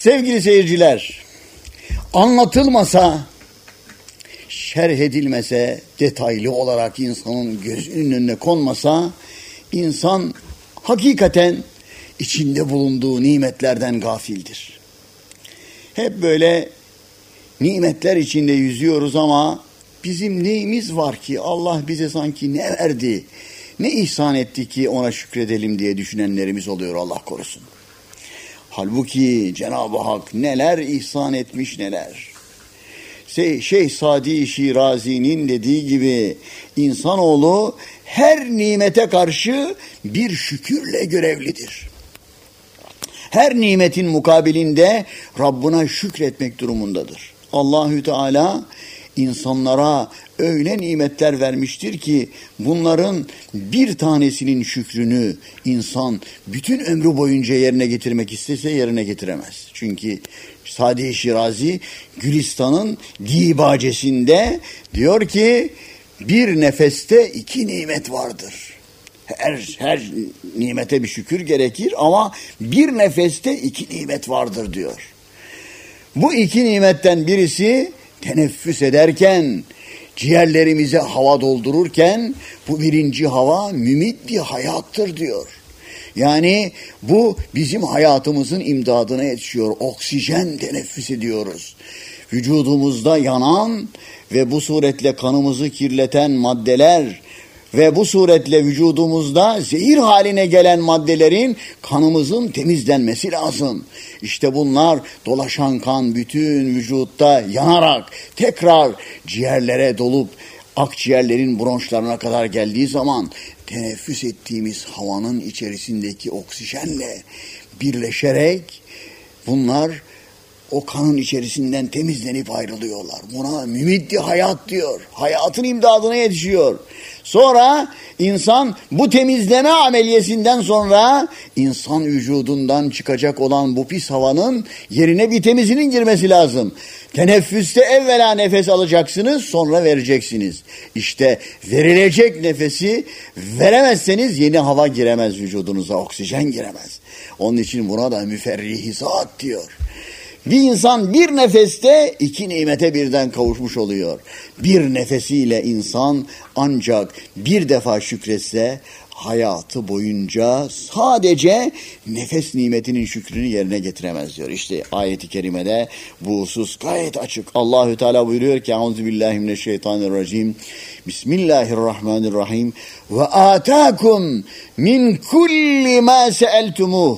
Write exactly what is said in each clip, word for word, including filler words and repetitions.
Sevgili seyirciler, anlatılmasa, şerh edilmese, detaylı olarak insanın gözünün önüne konmasa, insan hakikaten içinde bulunduğu nimetlerden gafildir. Hep böyle nimetler içinde yüzüyoruz ama bizim neyimiz var ki Allah bize sanki ne verdi, ne ihsan etti ki ona şükredelim diye düşünenlerimiz oluyor, Allah korusun. Halbuki Cenab-ı Hak neler ihsan etmiş neler. Şeyh Sadi Şirazi'nin dediği gibi insanoğlu her nimete karşı bir şükürle görevlidir. Her nimetin mukabilinde Rabbına şükretmek durumundadır. Allahü Teala insanlara öyle nimetler vermiştir ki bunların bir tanesinin şükrünü insan bütün ömrü boyunca yerine getirmek istese yerine getiremez. Çünkü Sadi Şirazi Gülistan'ın dibacesinde diyor ki bir nefeste iki nimet vardır. Her, her nimete bir şükür gerekir ama bir nefeste iki nimet vardır diyor. Bu iki nimetten birisi teneffüs ederken, ciğerlerimize hava doldururken bu birinci hava mümit bir hayattır diyor. Yani bu bizim hayatımızın imdadına yetişiyor. Oksijen teneffüs ediyoruz. Vücudumuzda yanan ve bu suretle kanımızı kirleten maddeler ve bu suretle vücudumuzda zehir haline gelen maddelerin kanımızın temizlenmesi lazım. İşte bunlar dolaşan kan bütün vücutta yanarak tekrar ciğerlere dolup akciğerlerin bronşlarına kadar geldiği zaman teneffüs ettiğimiz havanın içerisindeki oksijenle birleşerek bunlar o kanın içerisinden temizlenip ayrılıyorlar. Buna mümiddi hayat diyor. Hayatın imdadına yetişiyor. Sonra insan bu temizleme ameliyesinden sonra insan vücudundan çıkacak olan bu pis havanın yerine bir temizinin girmesi lazım. Teneffüste evvela nefes alacaksınız, sonra vereceksiniz. İşte verilecek nefesi veremezseniz yeni hava giremez vücudunuza, oksijen giremez. Onun için buna da müferrihizat diyor. Bir insan bir nefeste iki nimete birden kavuşmuş oluyor. Bir nefesiyle insan ancak bir defa şükretse hayatı boyunca sadece nefes nimetinin şükrünü yerine getiremez diyor. İşte ayet-i kerimede bu husus gayet açık. Allahü Teala buyuruyor ki Euzubillahimineşşeytanirracim. Bismillahirrahmanirrahim. Ve ataakum min kulli ma seeltumuh.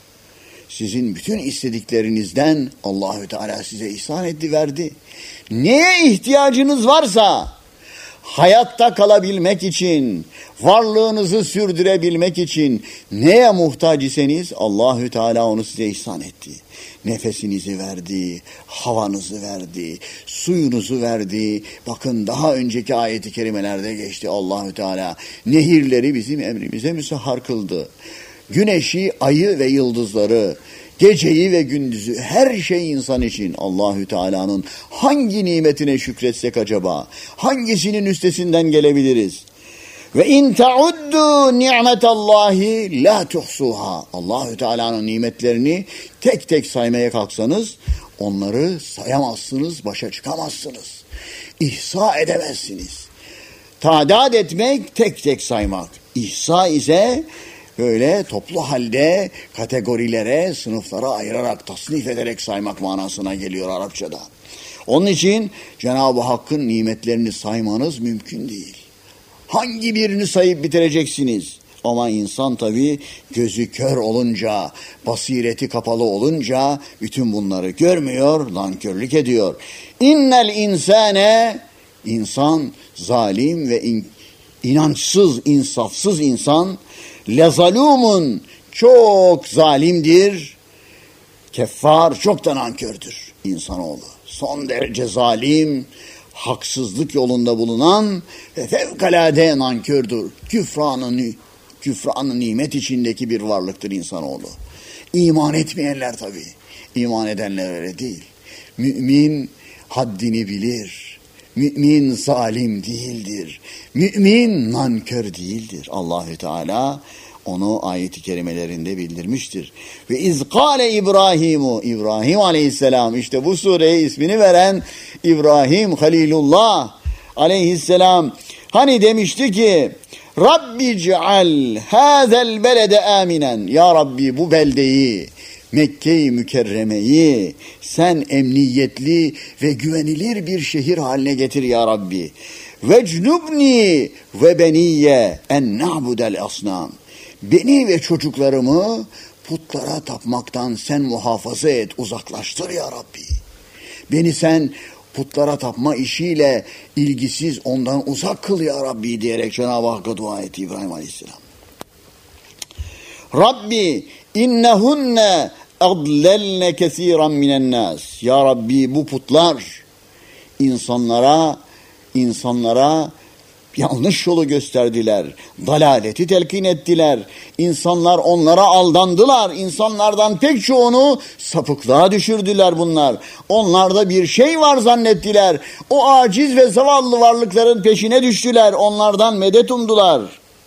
Sizin bütün istediklerinizden Allahü Teala size ihsan etti, verdi. Neye ihtiyacınız varsa hayatta kalabilmek için, varlığınızı sürdürebilmek için neye muhtaç iseniz Allahü Teala onu size ihsan etti. Nefesinizi verdi, havanızı verdi, suyunuzu verdi. Bakın daha önceki ayet-i kerimelerde geçti Allahü Teala. Nehirleri bizim emrimize müsahhar kıldı. Güneşi, ayı ve yıldızları, geceyi ve gündüzü, her şey insan için Allahü Teala'nın hangi nimetine şükretsek acaba? Hangisinin üstesinden gelebiliriz? Ve in tauddu ni'metallahi la tuhsuha. Allahü Teala'nın nimetlerini tek tek saymaya kalksanız onları sayamazsınız, başa çıkamazsınız. İhsa edemezsiniz. Tadat etmek, tek tek saymak. İhsa ise böyle toplu halde kategorilere, sınıflara ayırarak, tasnif ederek saymak manasına geliyor Arapçada. Onun için Cenab-ı Hakk'ın nimetlerini saymanız mümkün değil. Hangi birini sayıp bitireceksiniz? Ama insan tabii gözü kör olunca, basireti kapalı olunca bütün bunları görmüyor, nankörlük ediyor. İnnel insane, insan zalim ve in, inançsız, insafsız insan, lezalumun, çok zalimdir, keffar, çok da nankördür insanoğlu. Son derece zalim, haksızlık yolunda bulunan ve fevkalade nankördür. Küfranın, küfranın nimet içindeki bir varlıktır insanoğlu. İman etmeyenler tabii. İman edenler öyle değil. Mümin haddini bilir. Mümin zalim değildir. Mümin nankör değildir. Allahü Teala onu ayet-i kerimelerinde bildirmiştir. Ve izkale İbrahimu, İbrahim aleyhisselam, işte bu sureye ismini veren İbrahim Halilullah aleyhisselam hani demişti ki Rabbi ceal hazel belede aminen, ya Rabbi bu beldeyi, Mekke-i Mükerreme'yi sen emniyetli ve güvenilir bir şehir haline getir ya Rabbi. Vecnubni ve beniyye en na'budel asnam. Beni ve çocuklarımı putlara tapmaktan sen muhafaza et, uzaklaştır ya Rabbi. Beni sen putlara tapma işiyle ilgisiz, ondan uzak kıl ya Rabbi diyerek Cenab-ı Hakk'a dua etti İbrahim Aleyhisselam. Rabbi innehunne adlelne kesiran minen nas. Ya Rabbi bu putlar insanlara insanlara yanlış yolu gösterdiler. Dalaleti telkin ettiler. İnsanlar onlara aldandılar. İnsanlardan pek çoğunu sapıklığa düşürdüler bunlar. Onlarda bir şey var zannettiler. O aciz ve zavallı varlıkların peşine düştüler. Onlardan medet umdular.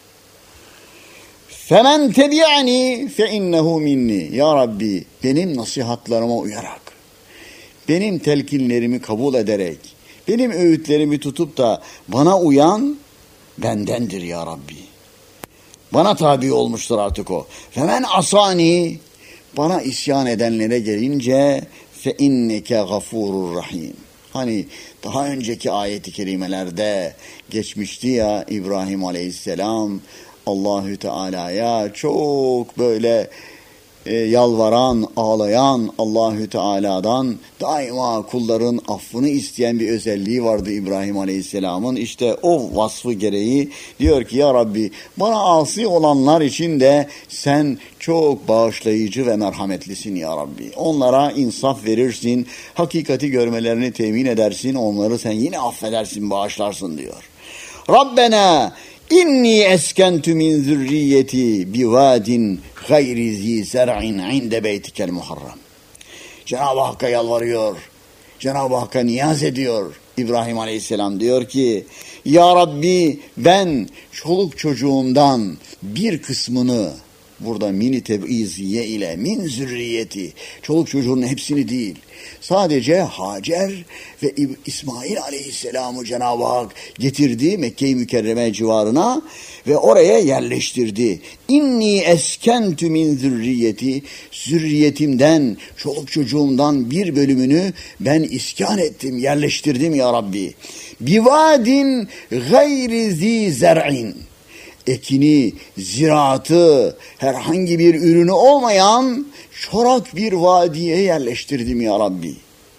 Femen tebi'ani fe innehu minni. Ya Rabbi benim nasihatlarıma uyarak, benim telkinlerimi kabul ederek, benim öğütlerimi tutup da bana uyan bendendir ya Rabbi. Bana tabi olmuştur artık o. Femen asani, bana isyan edenlere gelince fe inneke gafurur rahim. Hani daha önceki ayet-i kerimelerde geçmişti ya, İbrahim Aleyhisselam Allahü Teala'ya çok böyle e, yalvaran, ağlayan, Allahü Teala'dan daima kulların affını isteyen bir özelliği vardı İbrahim Aleyhisselam'ın. İşte o vasfı gereği diyor ki ya Rabbi bana asi olanlar için de sen çok bağışlayıcı ve merhametlisin ya Rabbi. Onlara insaf verirsin, hakikati görmelerini temin edersin, onları sen yine affedersin, bağışlarsın diyor. Rabbena İnni eskentu min zürriyeti bivadin gayri zi zer'in inde beytikel muharram. Cenab-ı Hakk'a yalvarıyor. Cenab-ı Hakk'a niyaz ediyor. İbrahim Aleyhisselam diyor ki ya Rabbi ben çoluk çocuğumdan bir kısmını, burada mini teb'iziye ile min zürriyeti, çoluk çocuğunun hepsini değil, sadece Hacer ve İsmail Aleyhisselam'ı Cenab-ı Hak getirdi Mekke-i Mükerreme civarına ve oraya yerleştirdi. İnni eskentu min zürriyeti, zürriyetimden, çoluk çocuğumdan bir bölümünü ben iskan ettim, yerleştirdim ya Rabbi. Bivadin gayri zi zer'in, ekini, ziraatı, herhangi bir ürünü olmayan çorak bir vadiye yerleştirdim ya Rabbi.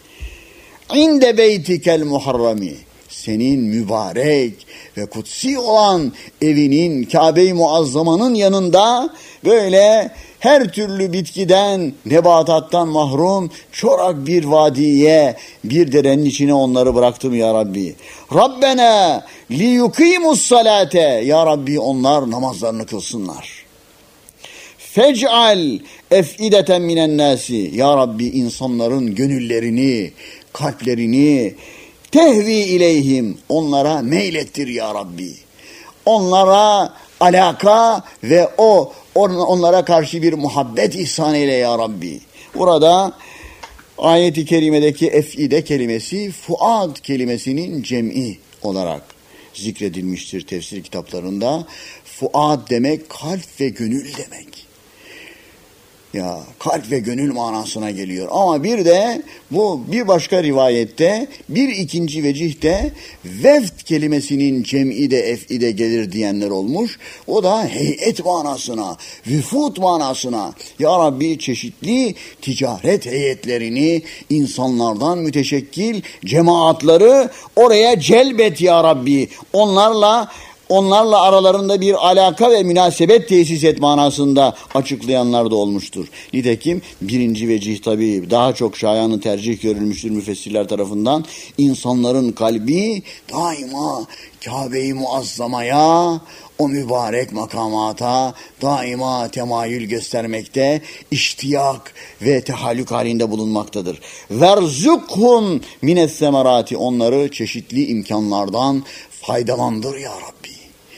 İnde beytikel muharrami, senin mübarek ve kutsi olan evinin, Kabe-i Muazzama'nın yanında böyle her türlü bitkiden, nebatattan mahrum çorak bir vadiye, bir derenin içine onları bıraktım ya Rabbi. Rabbena li yukimus salate, ya Rabbi onlar namazlarını kılsınlar. Fec'al ef'ideten minen nasi, ya Rabbi insanların gönüllerini, kalplerini tehvi ileyhim, onlara meylettir ya Rabbi. Onlara alaka ve o onlara karşı bir muhabbet ihsan eyle ya Rabbi. Burada ayet-i kerimedeki ef'ide kelimesi fuad kelimesinin cem'i olarak zikredilmiştir tefsir kitaplarında. Fuad demek kalp ve gönül demek. Ya kalp ve gönül manasına geliyor. Ama bir de bu bir başka rivayette, bir ikinci vecihte veft kelimesinin cem'i de ef'i de gelir diyenler olmuş. O da heyet manasına, vüfut manasına. Ya Rabbi çeşitli ticaret heyetlerini, insanlardan müteşekkil cemaatları oraya celbet ya Rabbi. Onlarla Onlarla aralarında bir alaka ve münasebet tesis et manasında açıklayanlar da olmuştur. Nitekim birinci vecih tabii daha çok şayanı tercih görülmüştür müfessirler tarafından. İnsanların kalbi daima Kabe-i Muazzama'ya, o mübarek makamata daima temayül göstermekte, iştiyak ve tehallük halinde bulunmaktadır. Verzukhum minessemerati, onları çeşitli imkanlardan faydalandır ya Rabbi.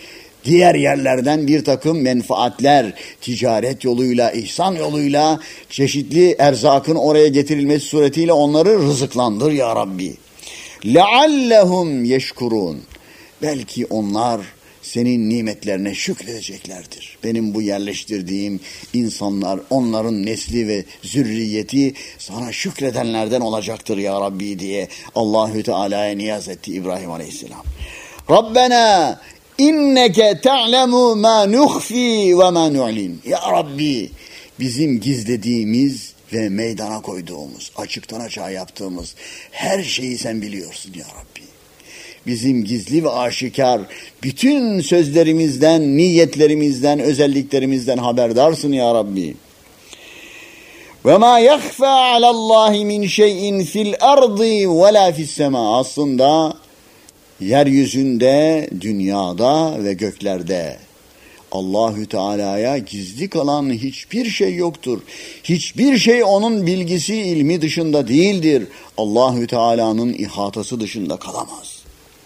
diğer yerlerden bir takım menfaatler, ticaret yoluyla, ihsan yoluyla çeşitli erzakın oraya getirilmesi suretiyle onları rızıklandır ya Rabbi. لَعَلَّهُمْ يَشْكُرُونَ. Belki onlar senin nimetlerine şükredeceklerdir. Benim bu yerleştirdiğim insanlar, onların nesli ve zürriyeti sana şükredenlerden olacaktır ya Rabbi diye Allahü Teala'ya niyaz etti İbrahim Aleyhisselam. Rabbena inneke te'lemu ma nuhfi ve ma nu'lin. Ya Rabbi, bizim gizlediğimiz ve meydana koyduğumuz, açıktan açığa yaptığımız her şeyi sen biliyorsun ya Rabbi. Bizim gizli ve aşikar bütün sözlerimizden, niyetlerimizden, özelliklerimizden haberdarsın ya Rabbi. Ve ma yakhfa alallahi min şey'in fil ardı ve la fis sema. Aslında yeryüzünde, dünyada ve göklerde Allahü Teala'ya gizli kalan hiçbir şey yoktur. Hiçbir şey onun bilgisi, ilmi dışında değildir. Allahü Teala'nın ihatası dışında kalamaz.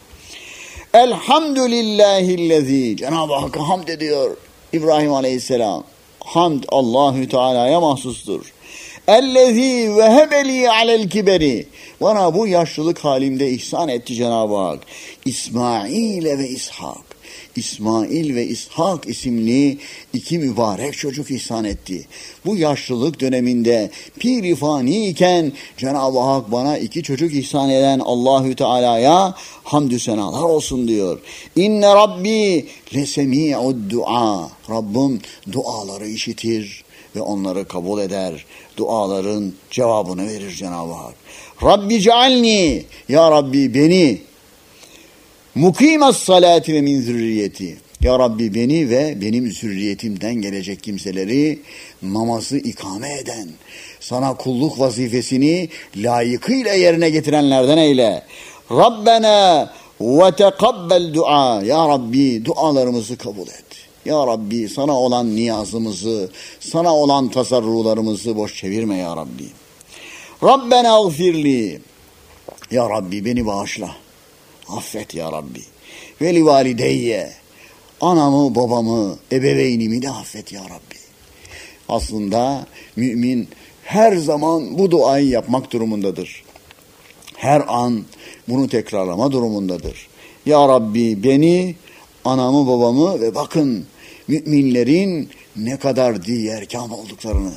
Elhamdülillahillezî. Cenab-ı Hakk'a hamd ediyor İbrahim Aleyhisselam. Hamd Allahü Teala'ya mahsustur. Ellezî vehebeli alel kiberi. Bana bu yaşlılık halimde ihsan etti Cenab-ı Hak. İsmail ve İshak. İsmail ve İshak isimli iki mübarek çocuk ihsan etti. Bu yaşlılık döneminde pir-i fani iken Cenab-ı Hak bana iki çocuk ihsan eden Allahü Teala'ya hamdü senalar olsun diyor. İnne Rabbi lesemi'ud dua. Rabbim duaları işitir ve onları kabul eder. Duaların cevabını verir Cenab-ı Hak. Rabbi cealni, ya Rabbi beni mukimas salati ve min zürriyeti. Ya Rabbi beni ve benim zürriyetimden gelecek kimseleri namazı ikame eden, sana kulluk vazifesini layıkıyla yerine getirenlerden eyle. Rabbena ve tekabbel dua. Ya Rabbi dualarımızı kabul et. Ya Rabbi sana olan niyazımızı, sana olan tasarrularımızı boş çevirme ya Rabbi. Rabbena gfirli. Ya Rabbi beni bağışla. Affet ya Rabbi. Veli valideyye. Anamı, babamı, ebeveynimi de affet ya Rabbi. Aslında mümin her zaman bu duayı yapmak durumundadır. Her an bunu tekrarlama durumundadır. Ya Rabbi beni, anamı, babamı ve bakın müminlerin ne kadar diyerkam olduklarını.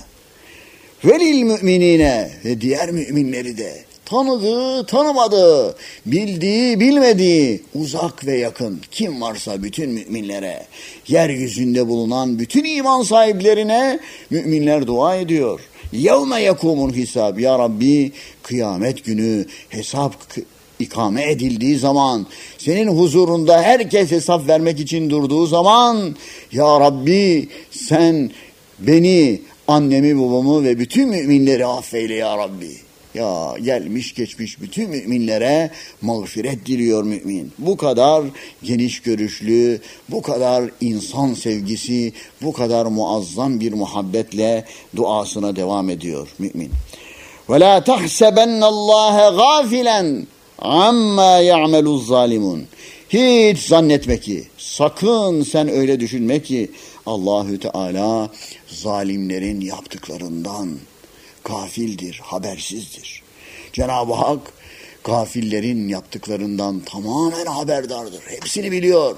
Velil müminine ve diğer müminleri de tanıdığı, tanımadığı, bildiği, bilmediği, uzak ve yakın kim varsa bütün müminlere, yeryüzünde bulunan bütün iman sahiplerine müminler dua ediyor. Yevme yekumun hisab. Ya Rabbi kıyamet günü hesap ikame edildiği zaman, senin huzurunda herkes hesap vermek için durduğu zaman, ya Rabbi sen beni, annemi, babamı ve bütün müminleri affeyle ya Rabbi. Ya gelmiş geçmiş bütün müminlere mağfiret diliyor mümin. Bu kadar geniş görüşlü, bu kadar insan sevgisi, bu kadar muazzam bir muhabbetle duasına devam ediyor mümin. Ve la tahsebennallâhe gâfilen amma ya'meluz zalimun. Hiç zannetme ki, sakın sen öyle düşünme ki Allahü Teala zalimlerin yaptıklarından gafildir, habersizdir. Cenab-ı Hak gafillerin yaptıklarından tamamen haberdardır. Hepsini biliyor.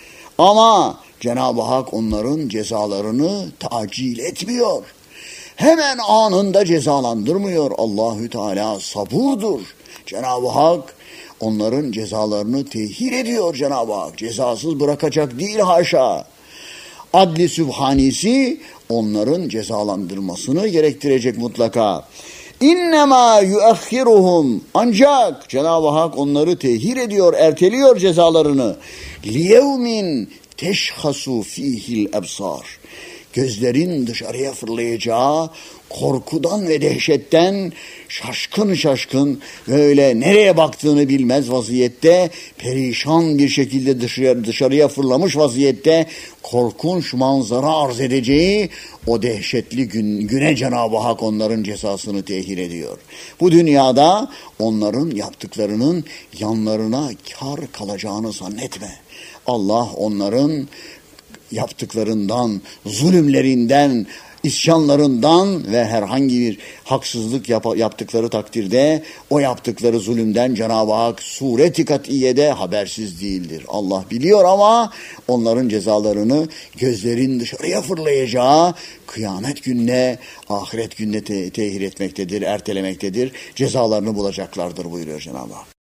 Ama Cenab-ı Hak onların cezalarını tacil etmiyor. Hemen anında cezalandırmıyor. Allahü Teala saburdur. Cenab-ı Hak onların cezalarını tehir ediyor Cenab-ı Hak. Cezasız bırakacak değil haşa. Adli Sübhanisi onların cezalandırmasını gerektirecek mutlaka. İnnemâ yuakhiruhum. Ancak Cenab-ı Hak onları tehir ediyor, erteliyor cezalarını. Liyevmin teşhasu fihil ebsar. Gözlerin dışarıya fırlayacağı korkudan ve dehşetten şaşkın şaşkın böyle nereye baktığını bilmez vaziyette, perişan bir şekilde dışarı, dışarıya fırlamış vaziyette korkunç manzara arz edeceği o dehşetli gün, güne Cenab-ı Hak onların cezasını tehir ediyor. Bu dünyada onların yaptıklarının yanlarına kar kalacağını zannetme. Allah onların yaptıklarından, zulümlerinden, isyanlarından ve herhangi bir haksızlık yap- yaptıkları takdirde o yaptıkları zulümden Cenab-ı Hak sureti katiyede habersiz değildir. Allah biliyor ama onların cezalarını gözlerin dışarıya fırlayacağı kıyamet gününe, ahiret gününe te- tehir etmektedir, ertelemektedir. Cezalarını bulacaklardır buyuruyor Cenab-ı Hak.